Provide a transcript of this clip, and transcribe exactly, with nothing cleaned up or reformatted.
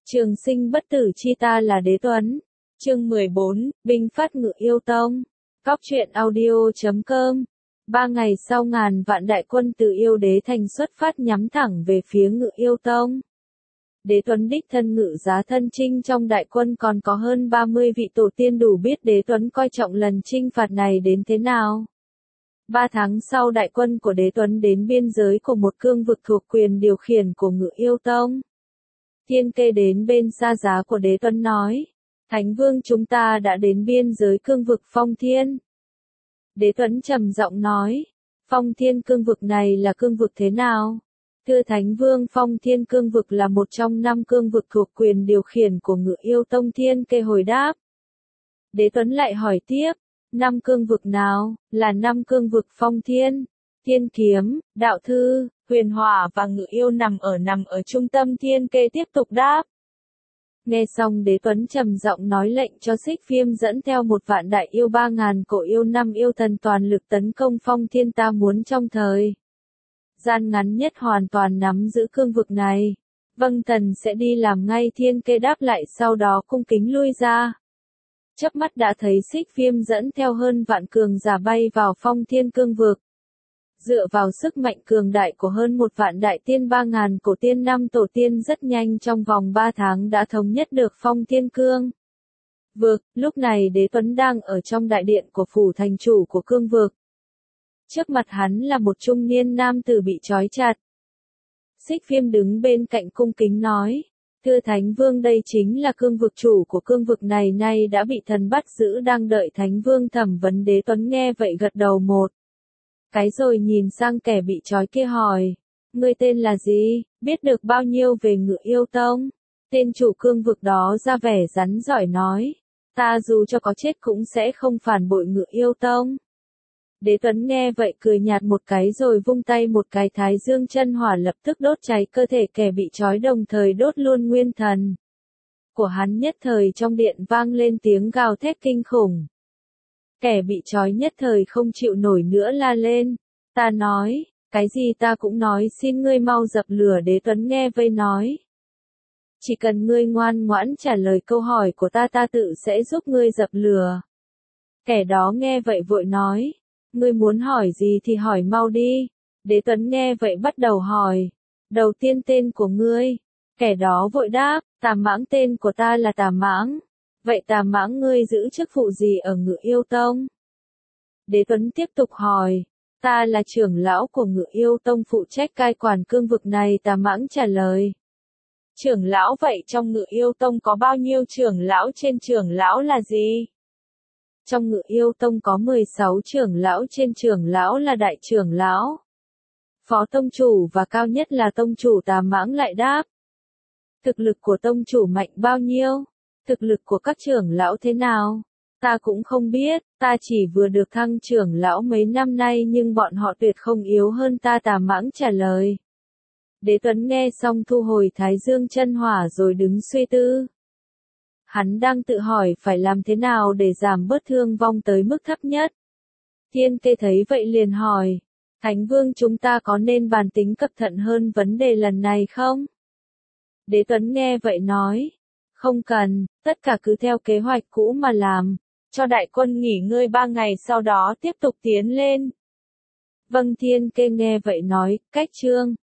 Trường sinh bất tử chi ta là Đế Tuấn. Chương mười bốn, Binh phát Ngự Yêu Tông. Cóc truyện audio chấm com. Ba ngày sau ngàn vạn đại quân từ Yêu Đế thành xuất phát nhắm thẳng về phía Ngự Yêu Tông. Đế Tuấn đích thân ngự giá thân chinh trong đại quân còn có hơn ba mươi vị tổ tiên đủ biết Đế Tuấn coi trọng lần chinh phạt này đến thế nào. Ba tháng sau đại quân của Đế Tuấn đến biên giới của một cương vực thuộc quyền điều khiển của Ngự Yêu Tông. Thiên Kê đến bên xa giá của Đế Tuấn nói, Thánh Vương chúng ta đã đến biên giới cương vực Phong Thiên. Đế Tuấn trầm giọng nói, Phong Thiên cương vực này là cương vực thế nào? Thưa Thánh Vương, Phong Thiên cương vực là một trong năm cương vực thuộc quyền điều khiển của Ngự Yêu Tông. Thiên Kê hồi đáp. Đế Tuấn lại hỏi tiếp, năm cương vực nào? Là năm cương vực Phong Thiên, Thiên Kiếm, Đạo Thư, Huyền Hỏa và Ngự Yêu nằm ở nằm ở trung tâm. Thiên Kê tiếp tục đáp. Nghe xong Đế Tuấn trầm giọng nói lệnh cho Xích Viêm dẫn theo một vạn đại yêu ba ngàn cổ yêu năm yêu thần toàn lực tấn công Phong Thiên. Ta muốn trong thời gian ngắn nhất hoàn toàn nắm giữ cương vực này. Vâng, thần sẽ đi làm ngay. Thiên Kê đáp lại, sau đó cung kính lui ra. Chớp mắt đã thấy Xích Viêm dẫn theo hơn vạn cường giả bay vào Phong Thiên cương vực. Dựa vào sức mạnh cường đại của hơn một vạn đại tiên ba ngàn cổ tiên năm tổ tiên, rất nhanh trong vòng ba tháng đã thống nhất được Phong Thiên cương vực. Lúc này Đế Tuấn đang ở trong đại điện của phủ thành chủ của cương vực. Trước mặt hắn là một trung niên nam tử bị trói chặt. Xích Viêm đứng bên cạnh cung kính nói, thưa Thánh Vương, đây chính là cương vực chủ của cương vực này, nay đã bị thần bắt giữ, đang đợi Thánh Vương thẩm vấn. Đế Tuấn nghe vậy gật đầu một cái rồi nhìn sang kẻ bị trói kia hỏi, ngươi tên là gì, biết được bao nhiêu về Ngự Yêu Tông? Tên chủ cương vực đó ra vẻ rắn giỏi nói, ta dù cho có chết cũng sẽ không phản bội Ngự Yêu Tông. Đế Tuấn nghe vậy cười nhạt một cái rồi vung tay một cái, thái dương chân hỏa lập tức đốt cháy cơ thể kẻ bị trói, đồng thời đốt luôn nguyên thần của hắn. Nhất thời trong điện vang lên tiếng gào thét kinh khủng. Kẻ bị trói nhất thời không chịu nổi nữa la lên, ta nói, cái gì ta cũng nói, xin ngươi mau dập lửa. Đế Tuấn nghe vậy nói, chỉ cần ngươi ngoan ngoãn trả lời câu hỏi của ta, ta tự sẽ giúp ngươi dập lửa. Kẻ đó nghe vậy vội nói, ngươi muốn hỏi gì thì hỏi mau đi. Đế Tuấn nghe vậy bắt đầu hỏi, đầu tiên tên của ngươi. Kẻ đó vội đáp, Tà Mãng, tên của ta là Tà Mãng. Vậy Tà Mãng, ngươi giữ chức vụ gì ở Ngự Yêu Tông? Đế Tuấn tiếp tục hỏi, ta là trưởng lão của Ngự Yêu Tông, phụ trách cai quản cương vực này. Tà Mãng trả lời, trưởng lão, vậy trong Ngự Yêu Tông có bao nhiêu trưởng lão? Trên trưởng lão là gì? Trong Ngự Yêu Tông có mười sáu trưởng lão, trên trưởng lão là đại trưởng lão, phó tông chủ và cao nhất là tông chủ. Tà Mãng lại đáp, thực lực của tông chủ mạnh bao nhiêu? Thực lực của các trưởng lão thế nào? Ta cũng không biết, ta chỉ vừa được thăng trưởng lão mấy năm nay nhưng bọn họ tuyệt không yếu hơn ta. Tà Mãng trả lời. Đế Tuấn nghe xong thu hồi thái dương chân hỏa rồi đứng suy tư. Hắn đang tự hỏi phải làm thế nào để giảm bớt thương vong tới mức thấp nhất. Thiên Kê thấy vậy liền hỏi, Thánh Vương, chúng ta có nên bàn tính cẩn thận hơn vấn đề lần này không? Đế Tuấn nghe vậy nói, không cần, tất cả cứ theo kế hoạch cũ mà làm, cho đại quân nghỉ ngơi ba ngày sau đó tiếp tục tiến lên. Vâng. Thiên Kê nghe vậy nói, cách chương